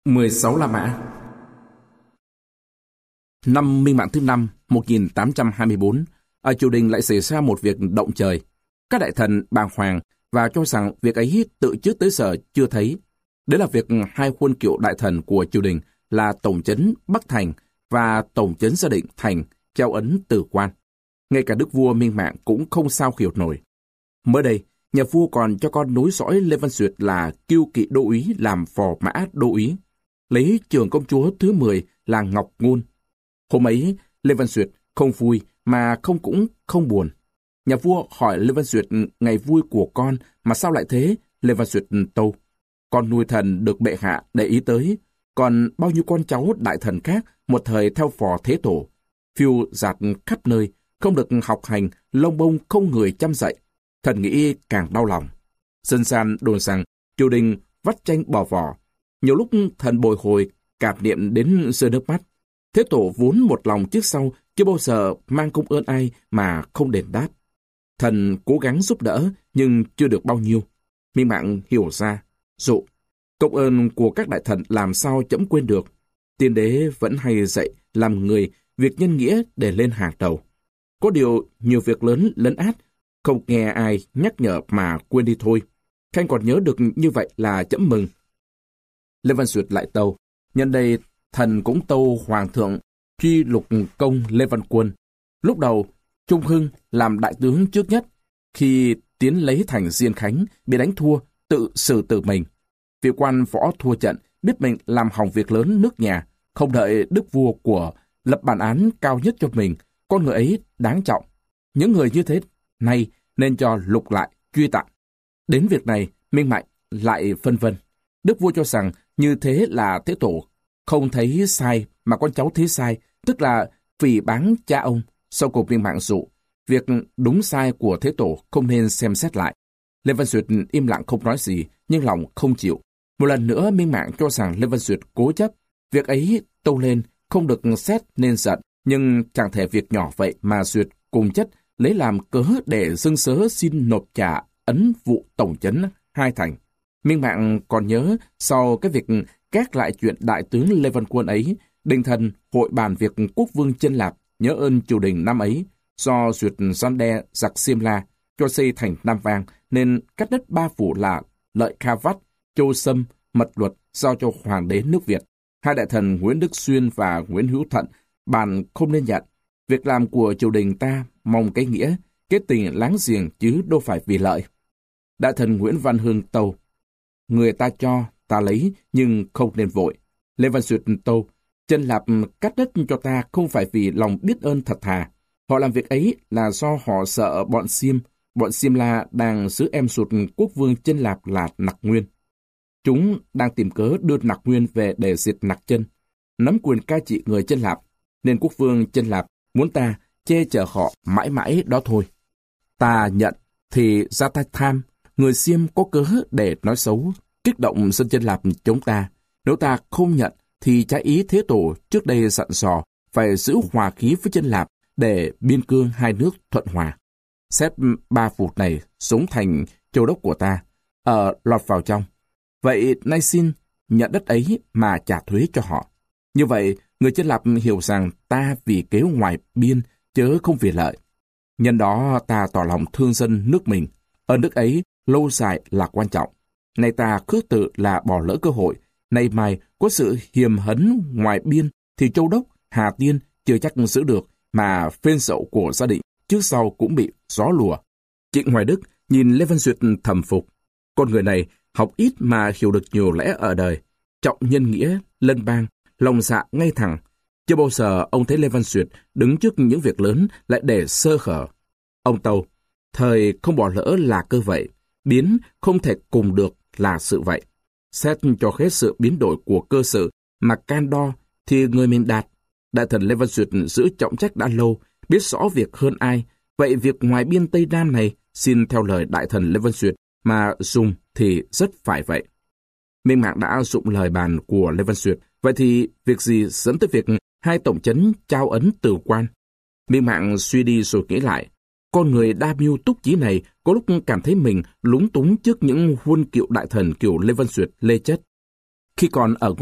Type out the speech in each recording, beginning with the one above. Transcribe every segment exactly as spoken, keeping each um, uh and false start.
mười sáu La Mã. Năm Minh Mạng thứ năm, một nghìn tám trăm hai mươi tư, ở triều đình lại xảy ra một việc động trời. Các đại thần bàng hoàng và cho rằng việc ấy tự trước tới giờ chưa thấy. Đấy là việc hai quân kiệu đại thần của triều đình là tổng trấn Bắc Thành và tổng trấn Gia Định Thành treo ấn từ quan. Ngay cả đức vua Minh Mạng cũng không sao hiểu nổi. Mới đây, nhà vua còn cho con nối dõi Lê Văn Duyệt là Kiêu Kỵ Đô úy làm phò mã đô úy, lấy trưởng công chúa thứ mười là Ngọc Ngôn. Hôm ấy, Lê Văn Duyệt không vui mà không cũng không buồn. Nhà vua hỏi Lê Văn Duyệt ngày vui của con mà sao lại thế? Lê Văn Duyệt tâu: con nuôi thần được bệ hạ để ý tới, còn bao nhiêu con cháu đại thần khác một thời theo phò thế tổ, phiêu dạt khắp nơi, không được học hành, lông bông không người chăm dạy. Thần nghĩ càng đau lòng. Dân gian đồn rằng triều đình vắt chanh bỏ vỏ. Nhiều lúc thần bồi hồi, cảm niệm đến rơi nước mắt. Thế tổ vốn một lòng trước sau, chưa bao giờ mang công ơn ai mà không đền đáp. Thần cố gắng giúp đỡ, nhưng chưa được bao nhiêu. Minh Mạng hiểu ra, dụ, công ơn của các đại thần làm sao chấm quên được. Tiên đế vẫn hay dạy làm người việc nhân nghĩa để lên hàng đầu. Có điều nhiều việc lớn lấn át, không nghe ai nhắc nhở mà quên đi thôi. Khanh còn nhớ được như vậy là chấm mừng. Lê Văn Duyệt lại tâu: nhân đây thần cũng tâu hoàng thượng truy lục công Lê Văn Quân. Lúc đầu Trung Hưng làm đại tướng trước nhất, khi tiến lấy thành Diên Khánh bị đánh thua, tự xử tử mình. Vị quan võ thua trận, biết mình làm hỏng việc lớn nước nhà, không đợi đức vua của lập bản án cao nhất cho mình. Con người ấy đáng trọng. Những người như thế này nên cho lục lại, truy tặng. Đến việc này, Minh Mạng lại phân vân. Đức vua cho rằng như thế là thế tổ không thấy sai mà con cháu thấy sai, tức là phỉ báng cha ông. Sau cùng Minh Mạng dụ, việc đúng sai của thế tổ không nên xem xét lại. Lê Văn Duyệt im lặng không nói gì, nhưng lòng không chịu. Một lần nữa Minh Mạng cho rằng Lê Văn Duyệt cố chấp. Việc ấy tâu lên, không được xét nên giận, nhưng chẳng thể việc nhỏ vậy mà Duyệt cùng chất lấy làm cớ để dâng sớ xin nộp trả ấn vụ tổng trấn hai thành. Minh Mạng còn nhớ sau cái việc gác lại chuyện đại tướng Lê Văn Quân ấy, đình thần hội bàn việc quốc vương Chân Lạp nhớ ơn triều đình năm ấy, do Duyệt gian đe giặc Xiêm La cho xây thành Nam Vang nên cắt đất ba phủ là Lợi Kha Vắt, Châu Sâm, Mật Luật giao cho hoàng đế nước Việt. Hai đại thần Nguyễn Đức Xuyên và Nguyễn Hữu Thận bàn không nên nhận. Việc làm của triều đình ta mong cái nghĩa, kết tình láng giềng chứ đâu phải vì lợi. Đại thần Nguyễn Văn Hưng tâu: người ta cho, ta lấy, nhưng không nên vội. Lê Văn Duyệt tâu: Chân Lạp cắt đất cho ta không phải vì lòng biết ơn thật thà. Họ làm việc ấy là do họ sợ bọn Xiêm, bọn Xiêm La đang giữ em sụt quốc vương Chân Lạp là Nặc Nguyên. Chúng đang tìm cớ đưa Nặc Nguyên về để diệt Nặc Chân, nắm quyền cai trị người Chân Lạp, nên quốc vương Chân Lạp muốn ta che chở họ mãi mãi đó thôi. Ta nhận thì ra ta tham, người Xiêm có cớ để nói xấu, kích động dân Chân Lạp chống ta. Nếu ta không nhận thì trái ý thế tổ trước đây dặn dò phải giữ hòa khí với Chân Lạp để biên cương hai nước thuận hòa. Xét ba phủ này sống thành châu đốc của ta, ở lọt vào trong. Vậy nay xin nhận đất ấy mà trả thuế cho họ. Như vậy, người Chân Lạp hiểu rằng ta vì kế ngoài biên chớ không vì lợi. Nhân đó ta tỏ lòng thương dân nước mình. Ở nước ấy lâu dài là quan trọng. Nay ta khước tự là bỏ lỡ cơ hội. Nay mai có sự hiềm hấn ngoài biên thì châu đốc, Hà Tiên chưa chắc giữ được, mà phên dậu của Gia Định trước sau cũng bị gió lùa. Trịnh Hoài Đức nhìn Lê Văn Duyệt thầm phục. Con người này học ít mà hiểu được nhiều lẽ ở đời, trọng nhân nghĩa, lân bang, lòng dạ ngay thẳng. Chưa bao giờ ông thấy Lê Văn Duyệt đứng trước những việc lớn lại để sơ hở. Ông tâu: thời không bỏ lỡ là cơ vậy, biến không thể cùng được là sự vậy. Xét cho hết sự biến đổi của cơ sự mà can đo thì người mình đạt. Đại thần Lê Văn Duyệt giữ trọng trách đã lâu, biết rõ việc hơn ai. Vậy việc ngoài biên Tây Nam này, xin theo lời đại thần Lê Văn Duyệt mà dùng thì rất phải vậy. Minh Mạng đã dụng lời bàn của Lê Văn Duyệt, vậy thì việc gì dẫn tới việc hai tổng trấn trao ấn từ quan? Minh Mạng suy đi rồi nghĩ lại. Con người đa mưu túc trí này có lúc cảm thấy mình lúng túng trước những huân kiệu đại thần kiểu Lê Văn Duyệt, Lê Chất. Khi còn ở ngôi,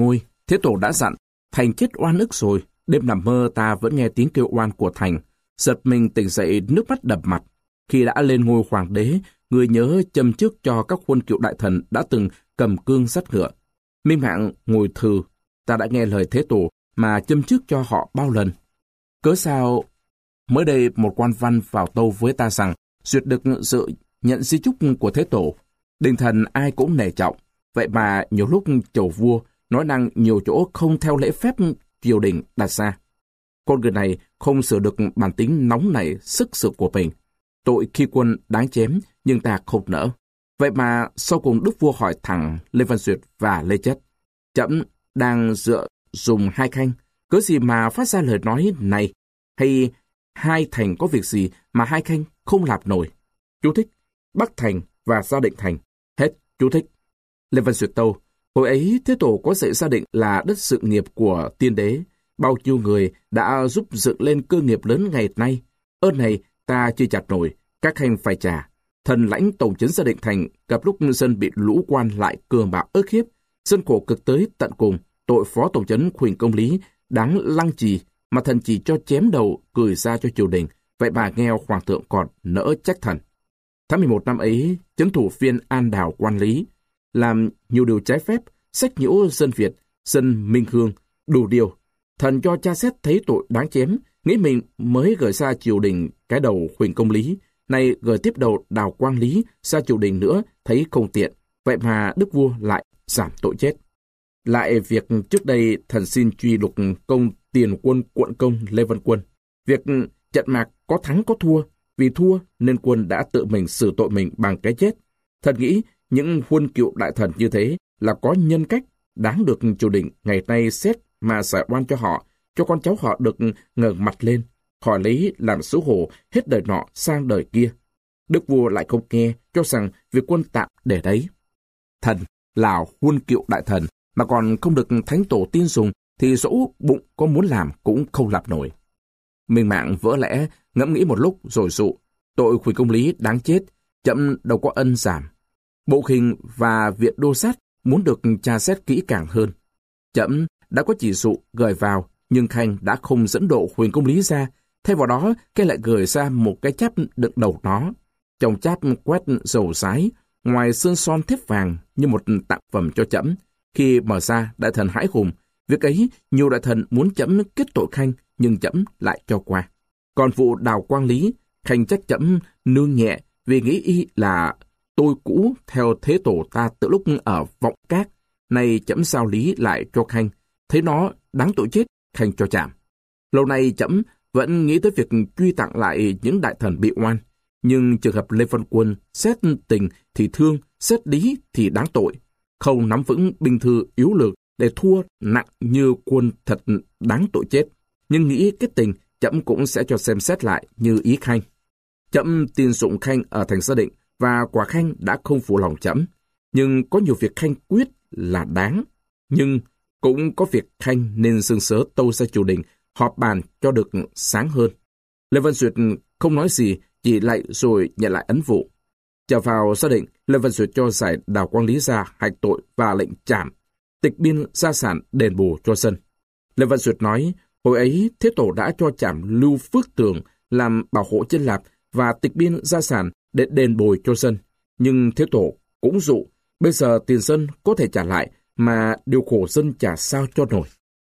Thế Tổ đã dặn, Thành chết oan ức rồi. Đêm nằm mơ ta vẫn nghe tiếng kêu oan của Thành. Giật mình tỉnh dậy, nước mắt đập mặt. Khi đã lên ngôi hoàng đế, người nhớ châm trước cho các huân kiệu đại thần đã từng cầm cương dắt ngựa. Minh Mạng ngồi thừ, ta đã nghe lời Thế Tổ mà châm trước cho họ bao lần. Cớ sao mới đây một quan văn vào tâu với ta rằng duyệt được dự nhận di chúc của Thế Tổ. Đình thần ai cũng nể trọng, vậy mà nhiều lúc chầu vua nói năng nhiều chỗ không theo lễ phép triều đình đặt ra. Con người này không sửa được bản tính nóng nảy sức sực của mình. Tội khi quân đáng chém, nhưng ta không nỡ. Vậy mà sau cùng đức vua hỏi thẳng Lê Văn Duyệt và Lê Chất. Trẫm đang dựa dùng hai khanh, cớ gì mà phát ra lời nói này? Hay hai thành có việc gì mà hai khanh không làm nổi? Chú thích, Bắc Thành và Gia Định Thành. Hết chú thích. Lê Văn Duyệt tâu, hồi ấy Thế Tổ có dạy Gia Định là đất sự nghiệp của tiên đế. Bao nhiêu người đã giúp dựng lên cơ nghiệp lớn ngày nay. Ơn này ta chưa chặt nổi, các khanh phải trả. Thần lãnh tổng trấn Gia Định Thành gặp lúc dân bị lũ quan lại cường bạo ức hiếp, dân khổ cực tới tận cùng, tội phó tổng trấn Huỳnh Công Lý đáng lăng trì mà thần chỉ cho chém đầu gửi ra cho triều đình, vậy mà nghe hoàng thượng còn nỡ trách thần. Tháng mười một năm ấy, trấn thủ phiên An Đào Quan Lý làm nhiều điều trái phép, sách nhiễu dân Việt, dân Minh Hương, đủ điều. Thần cho tra xét thấy tội đáng chém, nghĩ mình mới gửi ra triều đình cái đầu Huỳnh Công Lý, nay gửi tiếp đầu Đào Quang Lý ra triều đình nữa thấy không tiện, vậy mà đức vua lại giảm tội chết. Lại việc trước đây thần xin truy lục công tiền quân quận công Lê Văn Quân. Việc trận mạc có thắng có thua, vì thua nên quân đã tự mình xử tội mình bằng cái chết. Thần nghĩ những huân kiệu đại thần như thế là có nhân cách, đáng được triều đình ngày nay xét mà giải oan cho họ, cho con cháu họ được ngẩng mặt lên, khỏi lấy làm xấu hổ hết đời nọ sang đời kia. Đức vua lại không nghe, cho rằng việc quân tạm để đấy. Thần là huân kiệu đại thần, mà còn không được thánh tổ tin dùng, thì dẫu bụng có muốn làm cũng không làm nổi. Minh Mạng vỡ lẽ, ngẫm nghĩ một lúc rồi dụ, tội Huỳnh Công Lý đáng chết, trẫm đâu có ân giảm. Bộ Khinh và Viện Đô Sát muốn được tra xét kỹ càng hơn. Trẫm đã có chỉ dụ gửi vào, nhưng khanh đã không dẫn độ Huỳnh Công Lý ra, thay vào đó cái lại gửi ra một cái cháp đựng đầu nó. Trong cháp quét dầu sái, ngoài sơn son thép vàng như một tặng phẩm cho trẫm. Khi mở ra, đại thần hãi hùng. Việc ấy, nhiều đại thần muốn trẫm kết tội khanh, nhưng trẫm lại cho qua. Còn vụ Đào Quang Lý, khanh trách trẫm nương nhẹ, vì nghĩ y là tôi cũ theo thế tổ ta từ lúc ở Vọng Cát. Nay trẫm sao lý lại cho khanh, thấy nó đáng tội chết, khanh cho chạm. Lâu nay trẫm vẫn nghĩ tới việc truy tặng lại những đại thần bị oan, nhưng trường hợp Lê Văn Quân xét tình thì thương, xét lý thì đáng tội. Không nắm vững binh thư yếu lược để thua nặng như Quân thật đáng tội chết. Nhưng nghĩ kết tình, trẫm cũng sẽ cho xem xét lại như ý khanh. Trẫm tin dụng khanh ở thành Gia Định, và quả khanh đã không phụ lòng trẫm. Nhưng có nhiều việc khanh quyết là đáng. Nhưng cũng có việc khanh nên sương sớ tâu ra triều đình, họp bàn cho được sáng hơn. Lê Văn Duyệt không nói gì, chỉ lại rồi nhận lại ấn vụ. Trở vào Gia Định, Lê Văn Duyệt cho giải Đào Quang Lý ra hạch tội và lệnh trảm, tịch biên gia sản đền bù cho dân. Lê Văn Duyệt nói, hồi ấy Thế Tổ đã cho trảm Lưu Phước Tường làm bảo hộ chân lạp và tịch biên gia sản để đền bồi cho dân. Nhưng Thế Tổ cũng dụ, bây giờ tiền dân có thể trả lại, mà điều khổ dân trả sao cho nổi.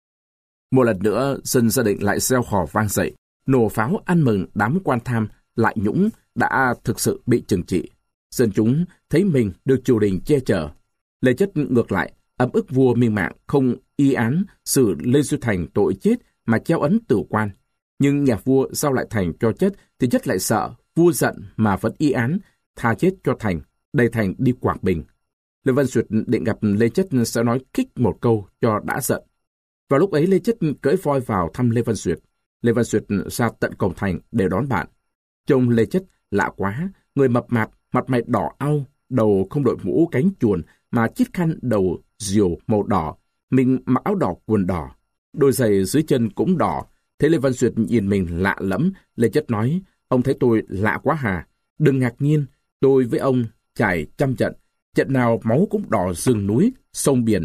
Một lần nữa, dân Gia Định lại reo hò vang dậy, nổ pháo ăn mừng đám quan tham lại nhũng đã thực sự bị trừng trị. Dân chúng thấy mình được triều đình che chở. Lê Chất ngược lại, ấm ức vua Minh Mạng không y án xử Lê Duy Thành tội chết mà treo ấn tử quan. Nhưng nhà vua giao lại Thành cho Chất thì Chất lại sợ, vua giận mà vẫn y án, tha chết cho Thành, đẩy Thành đi Quảng Bình. Lê Văn Duyệt định gặp Lê Chất sẽ nói kích một câu cho đã giận. Vào lúc ấy Lê Chất cưỡi voi vào thăm Lê Văn Duyệt. Lê Văn Duyệt ra tận cổng thành để đón bạn. Trông Lê Chất lạ quá, người mập mạp, mặt mày đỏ au, đầu không đội mũ cánh chuồn mà chiếc khăn đầu diều màu đỏ, mình mặc áo đỏ quần đỏ, đôi giày dưới chân cũng đỏ. Thế Lê Văn Duyệt nhìn mình lạ lẫm. Lê Chất nói, ông thấy tôi lạ quá hà? Đừng ngạc nhiên, tôi với ông trải trăm trận, trận nào máu cũng đỏ rừng núi, sông biển.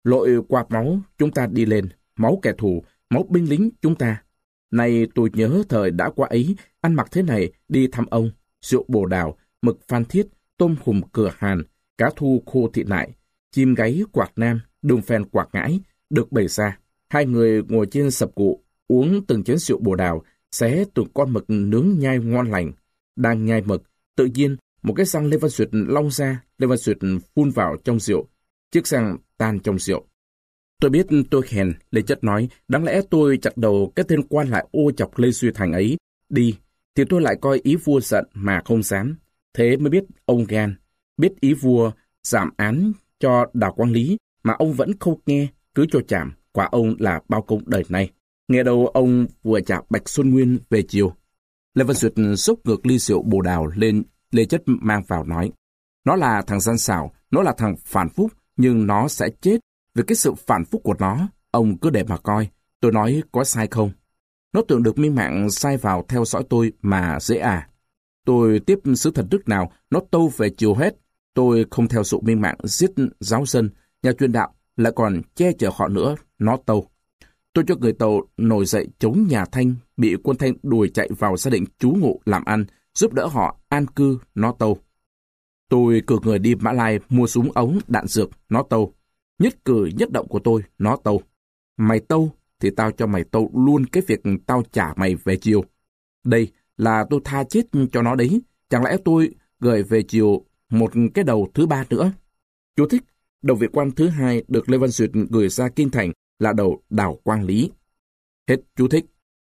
Lội qua máu chúng ta đi lên, máu kẻ thù, máu binh lính chúng ta. Nay tôi nhớ thời đã qua ấy, ăn mặc thế này đi thăm ông, rượu bồ đào, mực phan thiết, tôm hùm cửa hàn, cá thu khô thị nại, chim gáy quạt nam, đường phèn quạt ngãi, được bày ra. Hai người ngồi trên sập cụ, uống từng chén rượu bồ đào, xé từng con mực nướng nhai ngon lành. Đang nhai mực, tự nhiên một cái răng Lê Văn Duyệt long ra, Lê Văn Duyệt phun vào trong rượu, chiếc răng tan trong rượu. Tôi biết tôi hèn, Lê Chất nói, đáng lẽ tôi chặt đầu cái tên quan lại ô chọc Lê Duy Thành ấy đi, thì tôi lại coi ý vua giận mà không dám. Thế mới biết ông gan, biết ý vua giảm án cho Đào Quang Lý, mà ông vẫn không nghe, cứ cho chảm, quả ông là bao công đời nay. Nghe đâu ông vừa trả Bạch Xuân Nguyên về chiều. Lê Văn Duyệt xúc ngược ly rượu bồ đào lên, Lê Chất mang vào nói, nó là thằng gian xảo, nó là thằng phản phúc, nhưng nó sẽ chết vì cái sự phản phúc của nó. Ông cứ để mà coi, tôi nói có sai không? Nó tưởng được Minh Mạng sai vào theo dõi tôi mà dễ à. Tôi tiếp sứ thần đức nào, nó tâu về chiều hết. Tôi không theo dụ Minh Mạng giết giáo dân, nhà truyền đạo, lại còn che chở họ nữa, nó tâu. Tôi cho người Tàu nổi dậy chống nhà Thanh, bị quân Thanh đuổi chạy vào gia định trú ngụ làm ăn, giúp đỡ họ an cư, nó tâu. Tôi cử người đi Mã Lai mua súng ống, đạn dược, nó tâu. Nhất cử nhất động của tôi, nó tâu. Mày tâu, thì tao cho mày tâu luôn cái việc tao trả mày về chiều. Đây là tôi tha chết cho nó đấy, chẳng lẽ tôi gửi về chiều một cái đầu thứ ba nữa. Chú thích, đầu vị quan thứ hai được Lê Văn Duyệt gửi ra Kinh Thành là đầu Đào Quang Lý. Hết chú thích.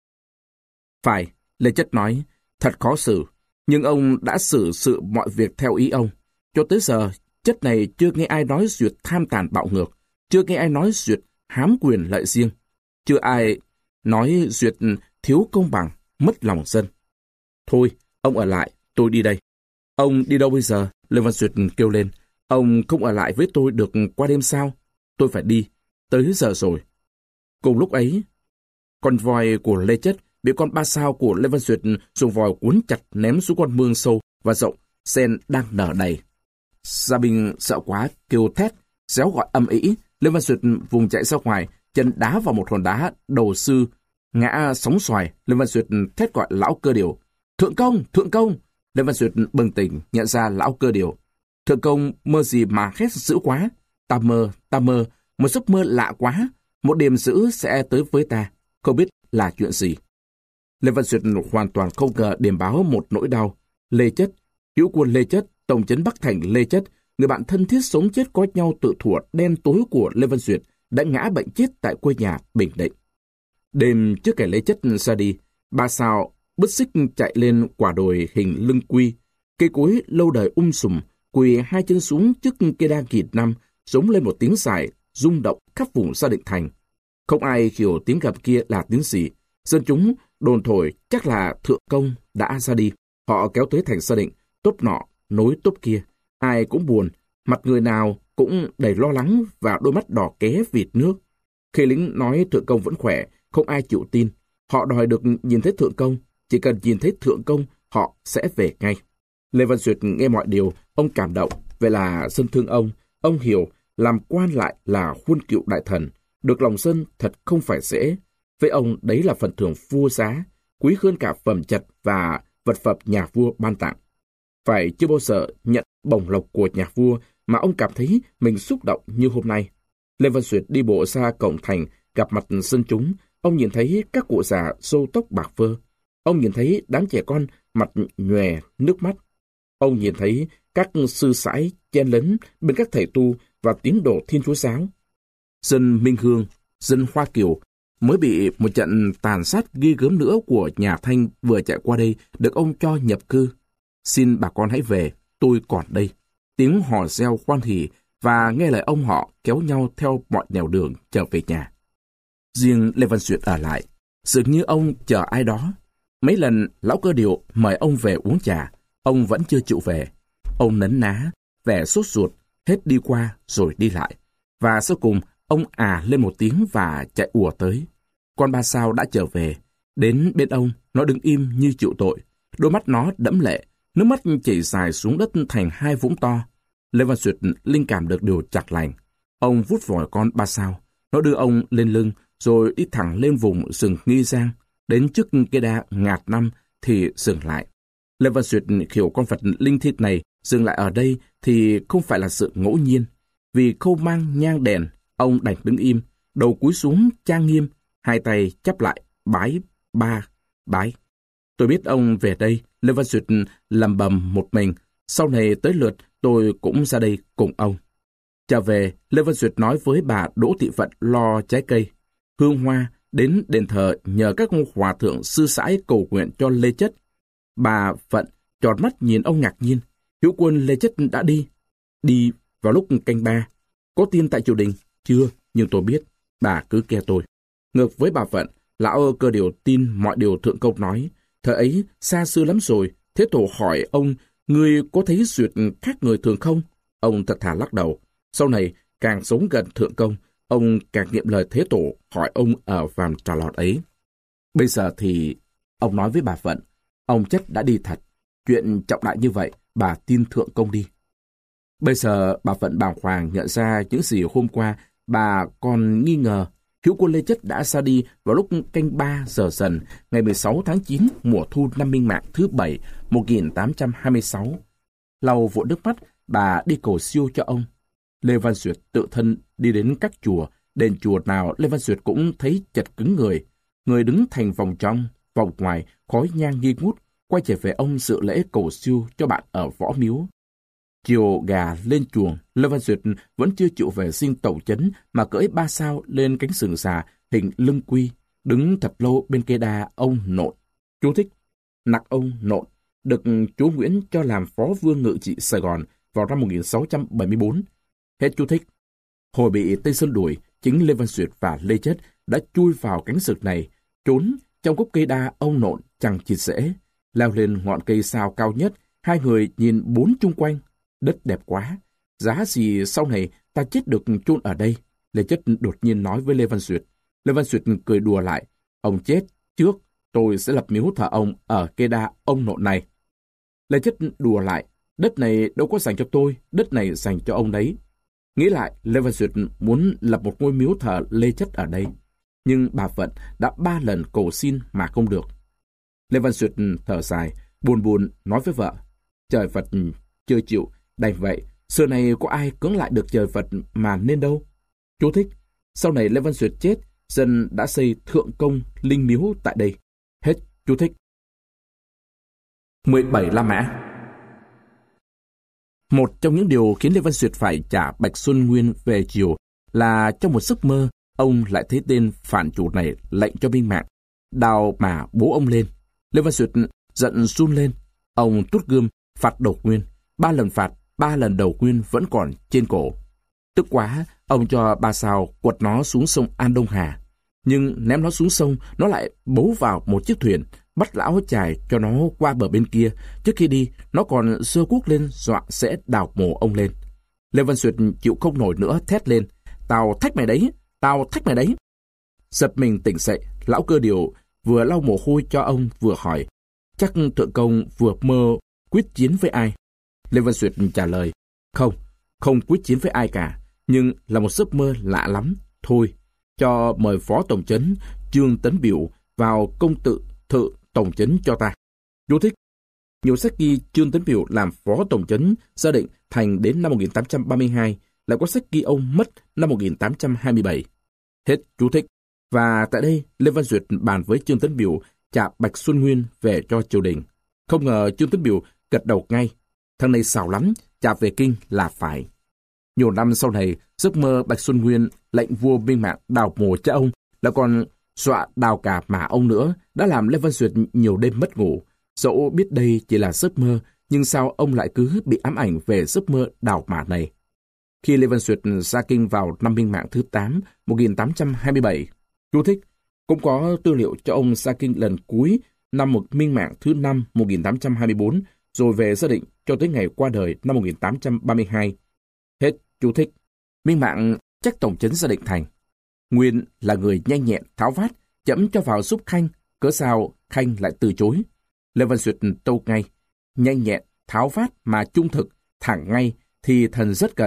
Phải, Lê Chất nói, thật khó xử, nhưng ông đã xử sự mọi việc theo ý ông. Cho tới giờ, Chất này chưa nghe ai nói Duyệt tham tàn bạo ngược, chưa nghe ai nói Duyệt hám quyền lợi riêng, chưa ai nói Duyệt thiếu công bằng, mất lòng dân. Thôi, ông ở lại, tôi đi đây. Ông đi đâu bây giờ? Lê Văn Duyệt kêu lên. Ông không ở lại với tôi được qua đêm sao? Tôi phải đi, tới giờ rồi. Cùng lúc ấy, con voi của Lê Chất bị con ba sao của Lê Văn Duyệt dùng vòi cuốn chặt ném xuống con mương sâu và rộng, sen đang nở đầy. Gia Bình sợ quá, kêu thét, réo gọi âm ĩ. Lê Văn Duyệt vùng chạy ra ngoài, chân đá vào một hòn đá đầu sư, ngã sóng xoài. Lê Văn Duyệt thét gọi lão Cơ Điều. Thượng công, thượng công! Lê Văn Duyệt bừng tỉnh, nhận ra lão Cơ Điều. Thượng công mơ gì mà hét dữ quá? Ta mơ, ta mơ, một giấc mơ lạ quá. Một đêm dữ sẽ tới với ta, không biết là chuyện gì. Lê Văn Duyệt hoàn toàn không ngờ điểm báo một nỗi đau. Lê Chất, hữu quân Lê Chất, tổng trấn Bắc Thành Lê Chất, người bạn thân thiết sống chết có nhau tự thuở đen tối của Lê Văn Duyệt, đã ngã bệnh chết tại quê nhà Bình Định. Đêm trước ngày Lê Chất ra đi, ba sao bứt xích chạy lên quả đồi hình lưng quy, cây cối lâu đời um sùm, quỳ hai chân xuống trước cây đa kịt năm, giống lên một tiếng dài, rung động khắp vùng Gia Định Thành. Không ai hiểu tiếng gầm kia là tiếng gì. Dân chúng đồn thổi chắc là thượng công đã ra đi. Họ kéo tới thành Gia Định, tốp nọ nối tốp kia. Ai cũng buồn, mặt người nào cũng đầy lo lắng và đôi mắt đỏ ké vịt nước. Khi lính nói thượng công vẫn khỏe, không ai chịu tin. Họ đòi được nhìn thấy thượng công. Chỉ cần nhìn thấy thượng công, họ sẽ về ngay. Lê Văn Duyệt nghe mọi điều, ông cảm động. Vậy là dân thương ông. Ông hiểu, làm quan lại là khuôn cựu đại thần. Được lòng dân thật không phải dễ. Với ông, đấy là phần thưởng vua giá, quý hơn cả phẩm chất và vật phẩm nhà vua ban tặng. Phải chưa bao giờ nhận bổng lộc của nhà vua mà ông cảm thấy mình xúc động như hôm nay. Lê Văn Duyệt đi bộ ra cổng thành, gặp mặt dân chúng. Ông nhìn thấy các cụ già râu tóc bạc phơ. Ông nhìn thấy đám trẻ con mặt nhòe nước mắt. Ông nhìn thấy các sư sãi chen lấn bên các thầy tu và tín đồ Thiên Chúa giáo. Dân Minh Hương, dân Hoa Kiều mới bị một trận tàn sát ghê gớm nữa của nhà Thanh vừa chạy qua đây được ông cho nhập cư. Xin bà con hãy về, tôi còn đây. Tiếng hò reo hoan hỉ và nghe lời ông họ kéo nhau theo mọi nẻo đường trở về nhà. Riêng Lê Văn Duyệt ở lại, dường như ông chờ ai đó. Mấy lần lão Cơ Điều mời ông về uống trà, ông vẫn chưa chịu về. Ông nấn ná, vẻ sốt ruột, hết đi qua rồi đi lại. Và sau cùng, ông à lên một tiếng và chạy ùa tới. Con ba sao đã trở về. Đến bên ông, nó đứng im như chịu tội. Đôi mắt nó đẫm lệ, nước mắt chảy dài xuống đất thành hai vũng to. Lê Văn Duyệt linh cảm được điều chặt lành. Ông vuốt vòi con ba sao. Nó đưa ông lên lưng, rồi đi thẳng lên vùng rừng Nghi Giang. Đến trước cây đa ngạt năm thì dừng lại. Lê Văn Duyệt hiểu con vật linh thiêng này dừng lại ở đây thì không phải là sự ngẫu nhiên. Vì khâu mang nhang đèn, ông đành đứng im, đầu cúi xuống trang nghiêm, hai tay chắp lại, bái, ba, bái. Tôi biết ông về đây, Lê Văn Duyệt lầm bầm một mình. Sau này tới lượt, tôi cũng ra đây cùng ông. Trở về, Lê Văn Duyệt nói với bà Đỗ Thị Vận lo trái cây, hương hoa, đến đền thờ nhờ các hòa thượng sư sãi cầu nguyện cho Lê Chất. Bà Vận tròn mắt nhìn ông ngạc nhiên. Hữu quân Lê Chất đã đi. Đi vào lúc canh ba. Có tin tại triều đình? Chưa, nhưng tôi biết. Bà cứ nghe tôi. Ngược với bà Vận, lão Cơ Điều tin mọi điều thượng công nói. Thời ấy xa xưa lắm rồi. Thế Tổ hỏi ông, người có thấy Duyệt khác người thường không? Ông thật thà lắc đầu. Sau này, càng sống gần thượng công, ông càng nghiệm lời Thế Tổ hỏi ông ở vàm trà lọt ấy. Bây giờ thì ông nói với bà Vận, ông Chất đã đi thật. Chuyện trọng đại như vậy, bà tin thượng công đi. Bây giờ bà Vận bàng hoàng nhận ra những gì hôm qua bà còn nghi ngờ. Hữu quân Lê Chất đã ra đi vào lúc canh ba giờ dần, ngày mười sáu tháng chín, mùa thu năm Minh Mạng thứ bảy, một nghìn tám trăm hai mươi sáu. Lau vội nước mắt, bà đi cầu siêu cho ông. Lê Văn Duyệt tự thân đi đến các chùa, đền chùa nào Lê Văn Duyệt cũng thấy chật cứng người. Người đứng thành vòng trong, vòng ngoài, khói nhang nghi ngút, quay trở về ông dự lễ cầu siêu cho bạn ở Võ Miếu. Chiều gà lên chuồng, Lê Văn Duyệt vẫn chưa chịu về xin tẩu chấn mà cưỡi ba sao lên cánh sừng già hình lưng quy, đứng thật lâu bên cây đa ông Nộn. Chú thích: Nặc ông Nộn được chú Nguyễn cho làm phó vương ngự trị Sài Gòn vào năm một nghìn sáu trăm bảy mươi tư. Hết chú thích. Hồi bị Tây Sơn đuổi, chính Lê Văn Duyệt và Lê Chất đã chui vào cánh sừng này, trốn trong gốc cây đa ông Nộn chẳng chịt rễ. Leo lên ngọn cây sao cao nhất, hai người nhìn bốn chung quanh. Đất đẹp quá, giá gì sau này ta chết được chôn ở đây? Lê Chất đột nhiên nói với Lê Văn Duyệt. Lê Văn Duyệt cười đùa lại. Ông chết trước, tôi sẽ lập miếu thờ ông ở cây đa ông Nộn này. Lê Chất đùa lại. Đất này đâu có dành cho tôi, đất này dành cho ông đấy. Nghĩ lại, Lê Văn Duyệt muốn lập một ngôi miếu thờ Lê Chất ở đây. Nhưng bà Vận đã ba lần cầu xin mà không được. Lê Văn Duyệt thở dài, buồn buồn nói với vợ. Trời Phật chưa chịu, đành vậy, xưa này có ai cưỡng lại được trời Phật mà nên đâu. Chú thích: Sau này Lê Văn Duyệt chết, dân đã xây thượng công linh miếu tại đây. Hết chú thích. mười bảy La Mã. Một trong những điều khiến Lê Văn Duyệt phải trả Bạch Xuân Nguyên về chiều là trong một giấc mơ, ông lại thấy tên phản chủ này lệnh cho Minh Mạng đào mà bố ông lên. Lê Văn Duyệt giận run lên. Ông tuốt gươm phạt đầu Nguyên. Ba lần phạt, ba lần đầu Nguyên vẫn còn trên cổ. Tức quá, ông cho ba sao quật nó xuống sông An Đông Hà. Nhưng ném nó xuống sông, nó lại bấu vào một chiếc thuyền, bắt lão chài cho nó qua bờ bên kia. Trước khi đi, nó còn giơ cuốc lên dọa sẽ đào mồ ông lên. Lê Văn Duyệt chịu không nổi nữa, thét lên. Tao thách mày đấy, tao thách mày đấy. Giật mình tỉnh dậy, lão Cơ Điều vừa lau mồ hôi cho ông vừa hỏi. Chắc thượng công vừa mơ quyết chiến với ai? Lê Văn Duyệt trả lời. Không, không quyết chiến với ai cả, nhưng là một giấc mơ lạ lắm. Thôi, cho mời phó tổng trấn Trương Tấn Biểu vào công tự thự tổng trấn cho ta. Chú thích: Nhiều sách ghi Trương Tấn Biểu làm phó tổng trấn Gia Định thành đến năm một nghìn tám trăm ba mươi hai, lại có sách ghi ông mất năm một nghìn tám trăm hai mươi bảy. Hết chú thích. Và tại đây, Lê Văn Duyệt bàn với Trương Tấn Biểu trả Bạch Xuân Nguyên về cho triều đình. Không ngờ Trương Tấn Biểu gật đầu ngay. Thằng này xảo lắm, trả về kinh là phải. Nhiều năm sau này, giấc mơ Bạch Xuân Nguyên lệnh vua Minh Mạng đào mồ cho ông, là còn dọa đào cả mả ông nữa, đã làm Lê Văn Duyệt nhiều đêm mất ngủ. Dẫu biết đây chỉ là giấc mơ, nhưng sao ông lại cứ bị ám ảnh về giấc mơ đào mả này? Khi Lê Văn Duyệt ra kinh vào năm Minh Mạng thứ tám, một nghìn tám trăm hai mươi bảy, chú thích: Cũng có tư liệu cho ông ra kinh lần cuối năm một Minh Mạng thứ năm, một nghìn tám trăm hai mươi tư, rồi về Gia Định cho tới ngày qua đời năm một nghìn tám trăm ba mươi hai. Hết chú thích. Minh Mạng chắc tổng trấn Gia Định thành. Nguyên là người nhanh nhẹn, tháo vát, chẫm cho vào giúp Khanh, cớ sao Khanh lại từ chối. Lê Văn Duyệt tâu ngay. Nhanh nhẹn, tháo vát mà trung thực, thẳng ngay thì thần rất cần.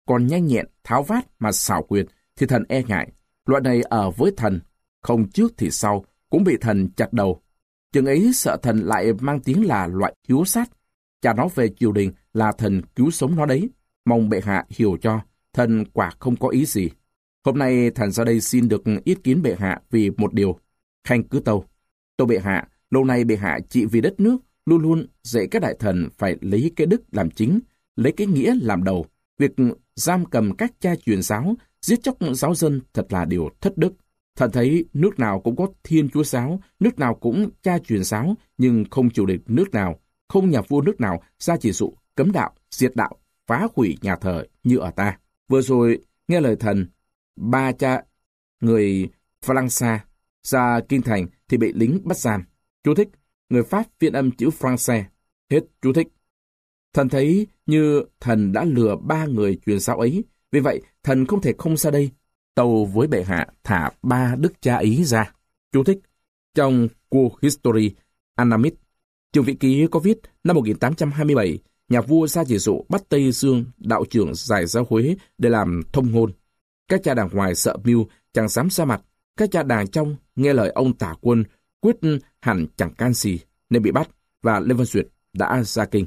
còn nhanh nhẹn, tháo vát mà xảo quyệt thì thần e ngại. Loại này ở với thần, không trước thì sau, cũng bị thần chặt đầu. Chừng ấy sợ thần lại mang tiếng là loại hiếu sát. Cha nó về triều đình là thần cứu sống nó đấy. Mong bệ hạ hiểu cho, thần quả không có ý gì. Hôm nay thần ra đây xin được ý kiến bệ hạ vì một điều. Khanh cứ tâu. Tâu bệ hạ, lâu nay bệ hạ trị vì đất nước, luôn luôn dạy các đại thần phải lấy cái đức làm chính, lấy cái nghĩa làm đầu. Việc giam cầm các cha truyền giáo, giết chóc giáo dân thật là điều thất đức. Thần thấy nước nào cũng có thiên chúa giáo, nước nào cũng cha truyền giáo, nhưng không chịu đựng nước nào, không nhà vua nước nào ra chỉ dụ cấm đạo, diệt đạo, phá hủy nhà thờ như ở ta. Vừa rồi nghe lời thần, ba cha người Fransa ra kinh thành thì bị lính bắt giam. Chú thích, người Pháp phiên âm chữ Français. Hết chú thích. Thần thấy như thần đã lừa ba người truyền giáo ấy, vì vậy thần không thể không ra đây tâu với bệ hạ thả ba đức cha ấy ra. Chú thích, trong Cuộc History Annamit, Trường Vị Ký có viết năm một nghìn tám trăm hai mươi bảy, nhà vua ra chỉ dụ bắt Tây Dương đạo trưởng giải ra Huế để làm thông ngôn. Các cha đàng ngoài sợ mưu, chẳng dám ra mặt. Các cha đàng trong nghe lời ông tả quân, quyết hẳn chẳng can gì, nên bị bắt, và Lê Văn Duyệt đã ra kinh.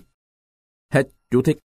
Hết chú thích.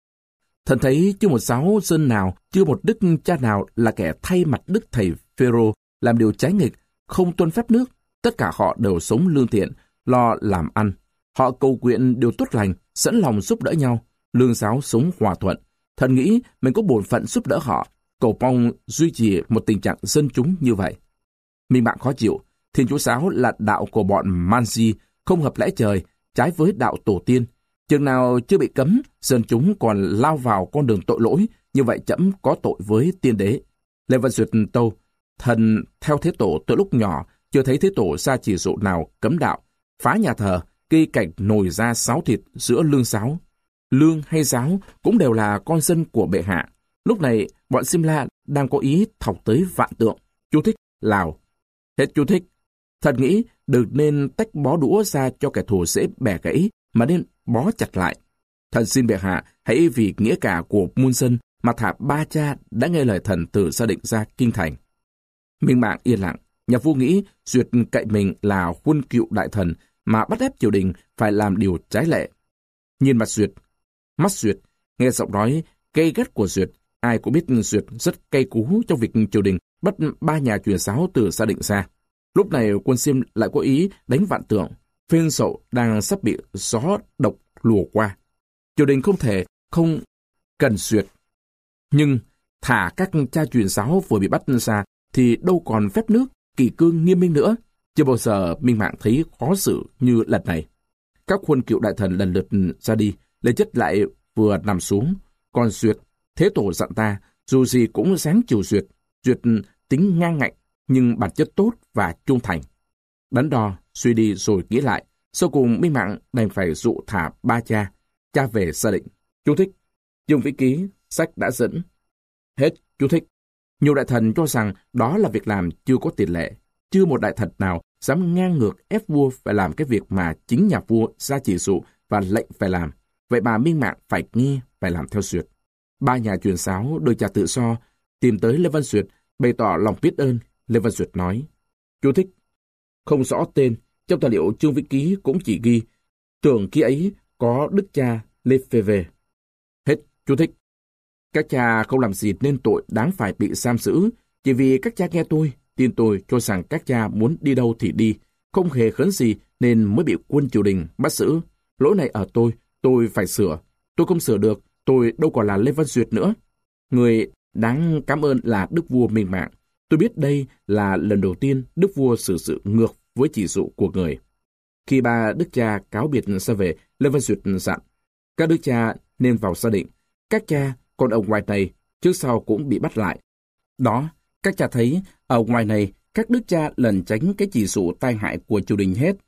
Thần thấy chưa một giáo dân nào, chưa một đức cha nào là kẻ thay mặt đức thầy Phêrô làm điều trái nghịch, không tuân phép nước. Tất cả họ đều sống lương thiện, lo làm ăn. Họ cầu nguyện điều tốt lành, sẵn lòng giúp đỡ nhau, lương giáo sống hòa thuận. Thần nghĩ mình có bổn phận giúp đỡ họ, cầu mong duy trì một tình trạng dân chúng như vậy. Minh bạn khó chịu, Thiên Chúa giáo là đạo của bọn Mansi, không hợp lẽ trời, trái với đạo tổ tiên. Chừng nào chưa bị cấm, dân chúng còn lao vào con đường tội lỗi, như vậy trẫm có tội với tiên đế. Lê Văn Duyệt tâu, thần theo Thế Tổ từ lúc nhỏ, chưa thấy Thế Tổ ra chỉ dụ nào cấm đạo, phá nhà thờ, gây cảnh nồi ra sáo thịt giữa lương giáo. Lương hay giáo cũng đều là con dân của bệ hạ. Lúc này, bọn Simla đang có ý thọc tới vạn tượng. Chú thích, Lào. Hết chú thích. Thần nghĩ đừng nên tách bó đũa ra cho kẻ thù dễ bẻ gãy, mà nên bó chặt lại. Thần xin bệ hạ hãy vì nghĩa cả của muôn dân mà thả ba cha đã nghe lời thần từ gia định ra kinh thành. Minh mạng yên lặng, nhà vua nghĩ Duyệt cậy mình là huân cựu đại thần mà bắt ép triều đình phải làm điều trái lệ. Nhìn mặt Duyệt, mắt Duyệt, nghe giọng nói gay gắt của Duyệt, ai cũng biết Duyệt rất cay cú trong việc triều đình bắt ba nhà truyền giáo từ gia định ra. Lúc này quân Xiêm lại có ý đánh vạn tượng. Phên Sậu đang sắp bị gió độc lùa qua. Triều đình không thể không cần Duyệt. Nhưng thả các cha truyền giáo vừa bị bắt ra thì đâu còn phép nước, kỷ cương nghiêm minh nữa. Chưa bao giờ Minh Mạng thấy khó xử như lần này. Các huân cựu đại thần lần lượt ra đi, Lê Chất lại vừa nằm xuống. Còn Duyệt, Thế Tổ dặn ta, dù gì cũng dáng chiều Duyệt. Duyệt tính ngang ngạnh, nhưng bản chất tốt và trung thành. Đắn đo, suy đi rồi nghĩ lại, sau cùng Minh Mạng đành phải dụ thả ba cha, cha về gia định. Chú thích, Dương Vĩ Ký, sách đã dẫn. Hết chú thích. Nhiều đại thần cho rằng đó là việc làm chưa có tiền lệ. Chưa một đại thần nào dám ngang ngược ép vua phải làm cái việc mà chính nhà vua ra chỉ dụ và lệnh phải làm. Vậy mà Minh Mạng phải nghe, phải làm theo Duyệt. Ba nhà truyền giáo đời cha tự do tìm tới Lê Văn Duyệt bày tỏ lòng biết ơn. Lê Văn Duyệt nói, chú thích, không rõ tên, trong tài liệu Chương Vĩ Ký cũng chỉ ghi, tưởng khi ấy có đức cha Lê Phê Về. Hết chú thích. Các cha không làm gì nên tội đáng phải bị giam giữ, chỉ vì các cha nghe tôi, tin tôi cho rằng các cha muốn đi đâu thì đi, không hề khấn gì nên mới bị quân triều đình bắt giữ. Lỗi này ở tôi, tôi phải sửa. Tôi không sửa được, tôi đâu còn là Lê Văn Duyệt nữa. Người đáng cảm ơn là Đức Vua Minh Mạng. Tôi biết đây là lần đầu tiên Đức Vua xử sự ngược với chỉ dụ của người. Khi ba đức cha cáo biệt ra về, Lê Văn Duyệt dặn, các đức cha nên vào gia định. Các cha còn ở ngoài này, trước sau cũng bị bắt lại. Đó, các cha thấy, ở ngoài này, các đức cha lẩn tránh cái chỉ dụ tai hại của triều đình hết.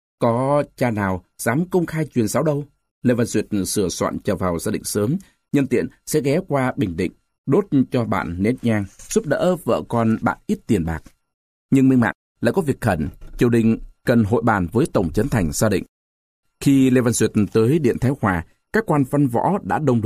Có cha nào dám công khai truyền giáo đâu. Lê Văn Duyệt sửa soạn trở vào gia định sớm, nhân tiện sẽ ghé qua Bình Định, đốt cho bạn nén nhang, giúp đỡ vợ con bạn ít tiền bạc. Nhưng Minh Mạng lại có việc khẩn, triều đình cần hội bàn với Tổng Trấn Thành gia định. Khi Lê Văn Duyệt tới Điện Thái Hòa, các quan văn võ đã đông đủ.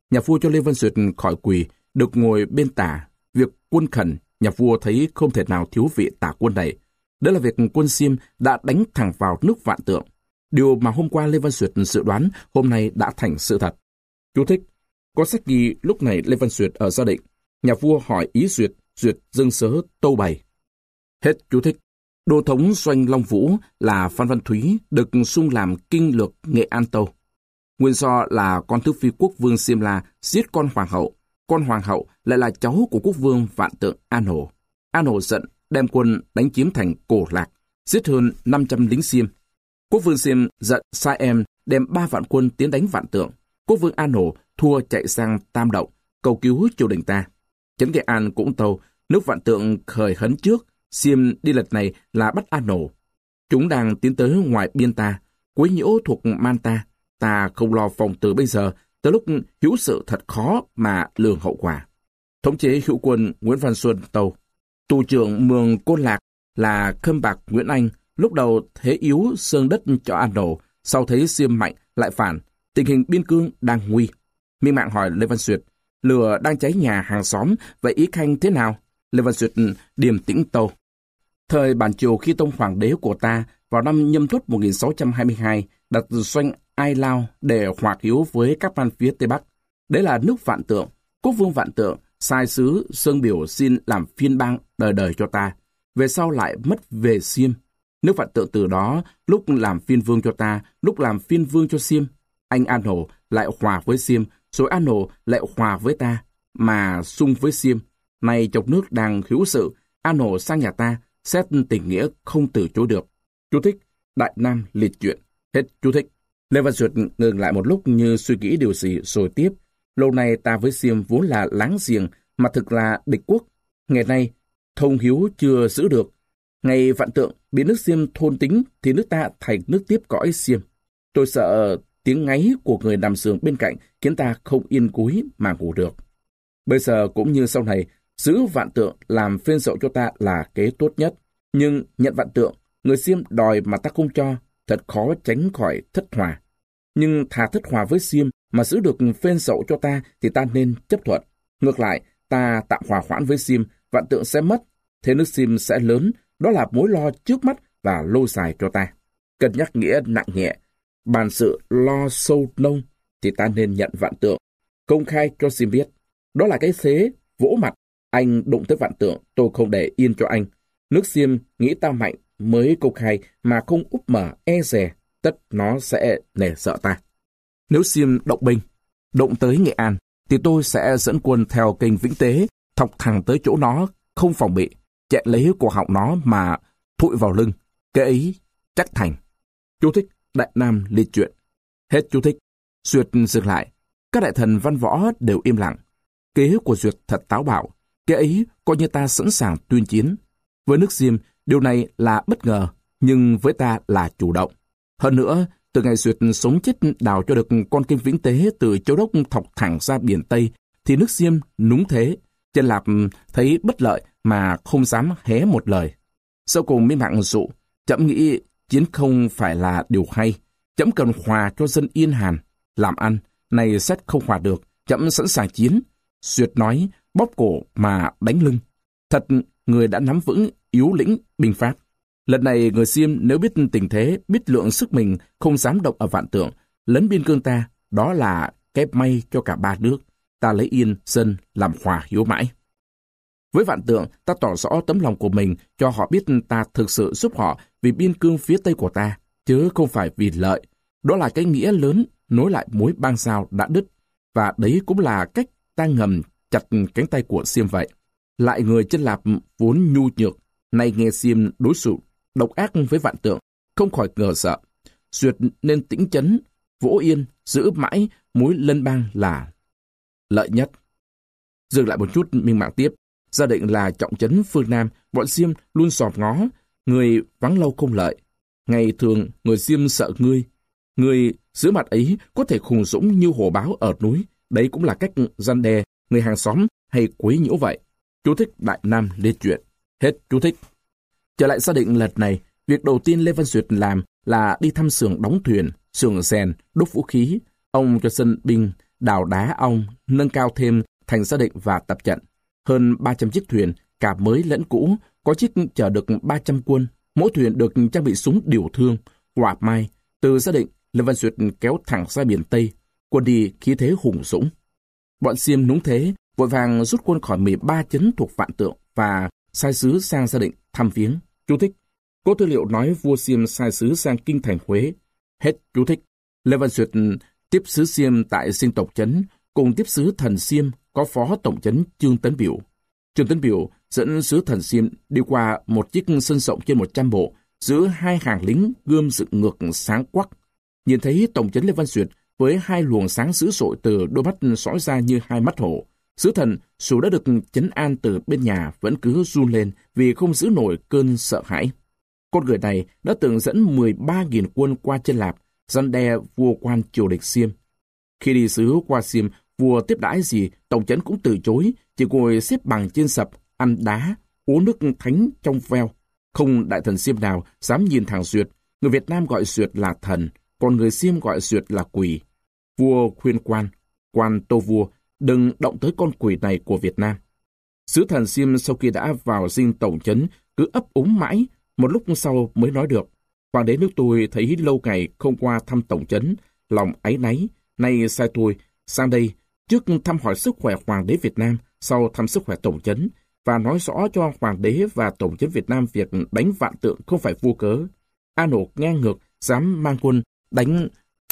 Nhà vua cho Lê Văn Duyệt khỏi quỳ, được ngồi bên tả. Việc quân khẩn, nhà vua thấy không thể nào thiếu vị tả quân này. Đó là việc quân Xiêm đã đánh thẳng vào nước Vạn Tượng. Điều mà hôm qua Lê Văn Duyệt dự đoán hôm nay đã thành sự thật. Chú thích: có sách ghi lúc này Lê Văn Duyệt ở Gia Định. Nhà vua hỏi ý Duyệt, Duyệt dâng sớ tâu bày. Hết chú thích. Đô thống doanh Long Vũ là Phan Văn Thúy được sung làm kinh lược Nghệ An Tâu. Nguyên do là con thứ phi quốc vương Xiêm La giết con hoàng hậu. Con hoàng hậu lại là cháu của quốc vương Vạn Tượng An Hổ. An Hổ giận đem quân đánh chiếm thành Cổ Lạc, giết hơn năm trăm lính Xiêm. Quốc vương Xiêm giận sai em đem ba vạn quân tiến đánh Vạn Tượng. Quốc vương An Hổ thua chạy sang Tam Động, cầu cứu triều đình ta. Trấn Nghệ An cũng tâu, nước Vạn Tượng khởi hấn trước, Xiêm đi lần này là bắt An Hổ. Chúng đang tiến tới ngoài biên ta, quấy nhiễu thuộc man ta. Ta không lo phòng từ bây giờ, tới lúc hữu sự thật khó mà lường hậu quả. Thống chế hữu quân Nguyễn Văn Xuân tâu, tù trưởng Mường Côn Lạc là Khâm Bạc Nguyễn Anh, lúc đầu thế yếu sơn đất cho An Hổ, sau thấy Xiêm mạnh lại phản, tình hình biên cương đang nguy. Minh Mạng hỏi Lê Văn Duyệt, lửa đang cháy nhà hàng xóm, vậy ý khanh thế nào? Lê Văn Duyệt điềm tĩnh tâu, thời bản triều khi tông hoàng đế của ta vào năm Nhâm Tuất một nghìn sáu trăm hai mươi hai đặt doanh Ai Lao để hòa hiếu với các ban phía Tây Bắc. Đấy là nước Vạn Tượng. Quốc vương Vạn Tượng sai sứ Sơn Biểu xin làm phiên bang đời đời cho ta. Về sau lại mất về Xiêm. Nước Vạn Tượng từ đó lúc làm phiên vương cho ta, lúc làm phiên vương cho Xiêm. Anh An Hổ lại hòa với Xiêm, rồi An Hổ lại hòa với ta, mà xung với Xiêm. Nay trong nước đang hữu sự, An Hổ sang nhà ta, xét tình nghĩa không từ chối được. Chú thích: Đại Nam liệt truyện. Hết chú thích. Lê Văn Duyệt ngừng lại một lúc như suy nghĩ điều gì rồi tiếp. Lâu nay ta với Xiêm vốn là láng giềng, mà thực là địch quốc. Ngày nay, thông hiếu chưa giữ được. Ngày Vạn Tượng bị nước Xiêm thôn tính thì nước ta thành nước tiếp cõi Xiêm. Tôi sợ tiếng ngáy của người nằm giường bên cạnh khiến ta không yên cúi mà ngủ được. Bây giờ cũng như sau này, giữ Vạn Tượng làm phiên dậu cho ta là kế tốt nhất. Nhưng nhận Vạn Tượng, người Xiêm đòi mà ta không cho, thật khó tránh khỏi thất hòa. Nhưng thà thất hòa với Xiêm mà giữ được phên dậu cho ta thì ta nên chấp thuận. Ngược lại, ta tạm hòa hoãn với Xiêm, Vạn Tượng sẽ mất, thế nước Xiêm sẽ lớn, đó là mối lo trước mắt và lâu dài cho ta. Cân nhắc nghĩa nặng nhẹ, bàn sự lo sâu nông thì ta nên nhận Vạn Tượng, công khai cho Xiêm biết. Đó là cái thế vỗ mặt, anh đụng tới Vạn Tượng, tôi không để yên cho anh. Nước Xiêm nghĩ ta mạnh mới công khai mà không úp mở e dè, tất nó sẽ nể sợ ta. Nếu Xiêm động binh, động tới Nghệ An, thì tôi sẽ dẫn quân theo kênh Vĩnh Tế, thọc thẳng tới chỗ nó, không phòng bị, chạy lấy cổ họng nó mà thụi vào lưng. Cái ấy chắc thành. Chú thích: Đại Nam liệt truyện. Hết chú thích. Duyệt dừng lại. Các đại thần văn võ đều im lặng. Kế của Duyệt thật táo bạo. Cái ấy coi như ta sẵn sàng tuyên chiến. Với nước Xiêm, điều này là bất ngờ, nhưng với ta là chủ động. Hơn nữa, từ ngày Duyệt sống chết đào cho được con kênh Vĩnh Tế từ Châu Đốc thọc thẳng ra biển Tây, thì nước Xiêm núng thế. Chân Lạp thấy bất lợi mà không dám hé một lời. Sau cùng mới mạng dụ, chậm nghĩ chiến không phải là điều hay. Chậm cần hòa cho dân yên hàn, làm ăn, này xét không hòa được, chậm sẵn sàng chiến. Duyệt nói, bóp cổ mà đánh lưng. Thật, người đã nắm vững yếu lĩnh binh pháp. Lần này người Xiêm nếu biết tình thế, biết lượng sức mình, không dám động ở Vạn Tượng, lấn biên cương ta, đó là cái may cho cả ba nước. Ta lấy yên dân làm hòa hiếu mãi. Với Vạn Tượng, ta tỏ rõ tấm lòng của mình cho họ biết ta thực sự giúp họ vì biên cương phía Tây của ta, chứ không phải vì lợi. Đó là cái nghĩa lớn nối lại mối bang giao đã đứt, và đấy cũng là cách ta ngầm chặt cánh tay của Xiêm vậy. Lại người Chân Lạp vốn nhu nhược, nay nghe Xiêm đối xử độc ác với Vạn Tượng, không khỏi ngờ sợ. Duyệt nên tĩnh chấn, vỗ yên, giữ mãi mối lân bang là lợi nhất. Dừng lại một chút, Minh Mạng tiếp. Gia định là trọng trấn phương Nam, bọn Xiêm luôn sòm ngó, người vắng lâu không lợi. Ngày thường, người Xiêm sợ ngươi. Người giữ mặt ấy có thể khùng dũng như hổ báo ở núi. Đấy cũng là cách răn đe người hàng xóm hay quấy nhiễu vậy. Chú thích Đại Nam liệt truyện. Hết chú thích. Trở lại Gia Định lần này, việc đầu tiên Lê Văn Duyệt làm là đi thăm xưởng đóng thuyền, xưởng rèn, đúc vũ khí. Ông cho dân binh đào đá ong, nâng cao thêm thành gia định và tập trận. Hơn ba trăm chiếc thuyền, cả mới lẫn cũ, có chiếc chở được ba trăm quân, mỗi thuyền được trang bị súng điều thương, hỏa mai. Từ gia định, Lê Văn Duyệt kéo thẳng ra biển Tây, quân đi khí thế hùng dũng. Bọn Xiêm núng thế, vội vàng rút quân khỏi mười ba trấn thuộc Vạn Tượng và sai sứ sang gia định thăm viếng. Chú thích: Có tư liệu nói vua Xiêm sai sứ sang kinh thành Huế. Hết chú thích. Lê Văn Duyệt tiếp sứ Xiêm tại Dinh Tổng trấn, cùng tiếp sứ thần Xiêm có phó tổng trấn Trương Tấn Biểu. Trương Tấn Biểu dẫn sứ thần Xiêm đi qua một chiếc sân rộng trên một trăm bộ, giữa hai hàng lính gươm dựng ngược sáng quắc. Nhìn thấy tổng trấn Lê Văn Duyệt với hai luồng sáng dữ dội từ đôi mắt sói ra như hai mắt hổ, sứ thần dù đã được trấn an từ bên nhà vẫn cứ run lên vì không giữ nổi cơn sợ hãi. Con người này đã từng dẫn mười ba nghìn quân qua chân Lạp, răn đe vua quan triều địch Xiêm. Khi đi sứ qua Xiêm, vua tiếp đãi gì, tổng trấn cũng từ chối, chỉ ngồi xếp bằng trên sập, ăn đá, uống nước thánh trong veo. Không đại thần Xiêm nào dám nhìn thẳng Duyệt. Người Việt Nam gọi Duyệt là thần, còn người Xiêm gọi Duyệt là quỷ. Vua khuyên quan, quan tâu vua, đừng động tới con quỷ này của Việt Nam. Sứ thần Xiêm sau khi đã vào dinh tổng trấn cứ ấp úng mãi, một lúc sau mới nói được: Hoàng đế nước tôi thấy lâu ngày không qua thăm tổng trấn, lòng áy náy, nay sai tôi sang đây trước thăm hỏi sức khỏe Hoàng đế Việt Nam, sau thăm sức khỏe tổng trấn, và nói rõ cho Hoàng đế và tổng trấn Việt Nam việc đánh Vạn Tượng không phải vô cớ. A Nổ ngang ngược, dám mang quân đánh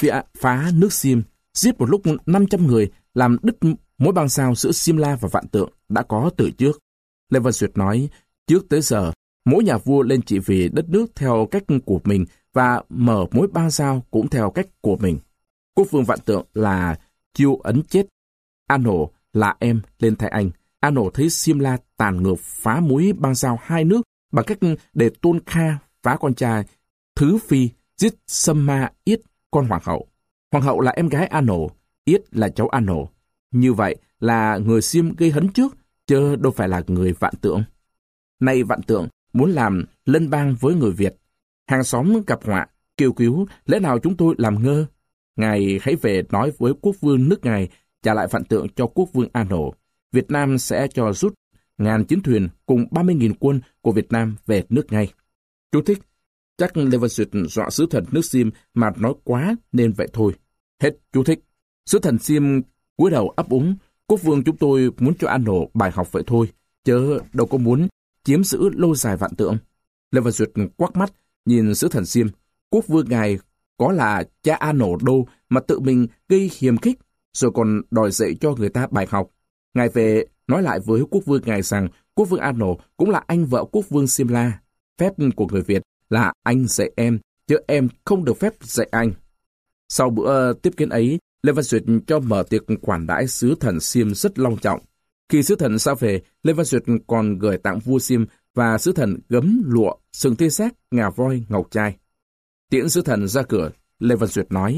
phá nước Xiêm, giết một lúc năm trăm người, làm đứt mối băng giao giữa Xiêm La và Vạn Tượng đã có từ trước. Lê Văn Duyệt nói, trước tới giờ, mỗi nhà vua lên trị vì đất nước theo cách của mình và mở mối băng giao cũng theo cách của mình. Quốc vương Vạn Tượng là Chiêu Ấn chết, A Nổ là em lên thay anh. A Nổ thấy Xiêm La tàn ngược phá mối băng giao hai nước bằng cách để Tôn Kha phá con trai Thứ Phi, giết Sâm Ma Yết, con hoàng hậu. Hoàng hậu là em gái A Nổ, Yết là cháu A Nổ. Như vậy là người Xiêm gây hấn trước, chứ đâu phải là người Vạn Tượng. Nay Vạn Tượng muốn làm lân bang với người Việt. Hàng xóm gặp họa, kêu cứu, lẽ nào chúng tôi làm ngơ? Ngài hãy về nói với quốc vương nước ngài trả lại Vạn Tượng cho quốc vương A Nổ. Việt Nam sẽ cho rút ngàn chiến thuyền cùng ba mươi nghìn quân của Việt Nam về nước ngay. Chú thích: Chắc Lê Văn Duyệt dọa sứ thần nước Xiêm mà nói quá nên vậy thôi. Hết chú thích. Sứ thần Xiêm cúi đầu ấp úng, quốc vương chúng tôi muốn cho A Nổ bài học vậy thôi, chớ đâu có muốn chiếm giữ lâu dài Vạn Tượng. Lê Văn Duyệt quắc mắt nhìn sứ thần Xiêm, quốc vương ngài có là cha A Nổ đâu mà tự mình gây hiềm khích, rồi còn đòi dạy cho người ta bài học. Ngài về nói lại với quốc vương ngài rằng quốc vương A Nổ cũng là anh vợ quốc vương Xiêm La. Phép của người Việt là anh dạy em, chứ em không được phép dạy anh. Sau bữa tiếp kiến ấy, Lê Văn Duyệt cho mở tiệc quản đãi sứ thần Xiêm rất long trọng. Khi sứ thần ra về, Lê Văn Duyệt còn gửi tặng vua Xiêm và sứ thần gấm lụa, sừng tê xác, ngà voi, ngọc trai. Tiễn sứ thần ra cửa, Lê Văn Duyệt nói: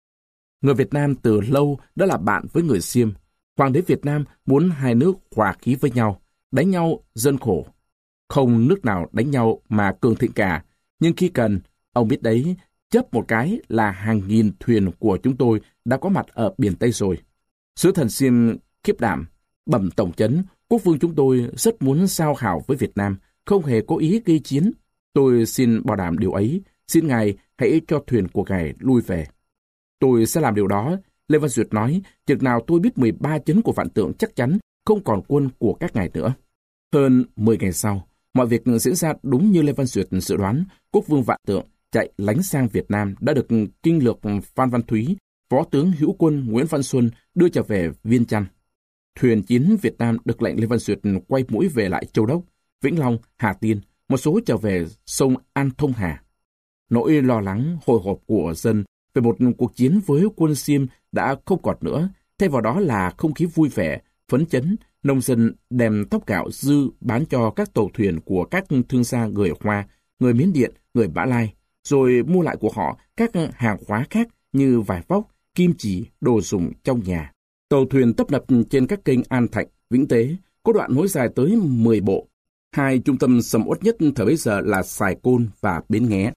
Người Việt Nam từ lâu đã là bạn với người Xiêm. Hoàng đế Việt Nam muốn hai nước hòa khí với nhau, đánh nhau dân khổ. Không nước nào đánh nhau mà cường thịnh cả. Nhưng khi cần, ông biết đấy, chấp một cái là hàng nghìn thuyền của chúng tôi đã có mặt ở biển Tây rồi. Sứ thần Xiêm khiếp đảm, bẩm tổng trấn, quốc vương chúng tôi rất muốn giao hảo với Việt Nam, không hề có ý gây chiến. Tôi xin bảo đảm điều ấy, xin ngài hãy cho thuyền của ngài lui về. Tôi sẽ làm điều đó, Lê Văn Duyệt nói, chừng nào tôi biết mười ba trấn của Vạn Tượng chắc chắn không còn quân của các ngài nữa. Hơn mười ngày sau, mọi việc diễn ra đúng như Lê Văn Duyệt dự đoán. Quốc vương Vạn Tượng chạy lánh sang Việt Nam đã được kinh lược Phan Văn Thúy, phó tướng hữu quân Nguyễn Văn Xuân đưa trở về Viên Chăn. Thuyền chiến Việt Nam được lệnh Lê Văn Duyệt quay mũi về lại Châu Đốc, Vĩnh Long, Hà Tiên, một số trở về sông An Thông Hà. Nỗi lo lắng hồi hộp của dân về một cuộc chiến với quân Xiêm đã không còn nữa, thay vào đó là không khí vui vẻ, phấn chấn. Nông dân đem thóc gạo dư bán cho các tàu thuyền của các thương gia người Hoa, người Miến Điện, người Mã Lai, rồi mua lại của họ các hàng hóa khác như vải vóc, kim chỉ, đồ dùng trong nhà. Tàu thuyền tấp nập trên các kênh An Thạnh, Vĩnh Tế, có đoạn nối dài tới mười bộ. Hai trung tâm sầm uất nhất thời bấy giờ là Sài Côn và Bến Nghé.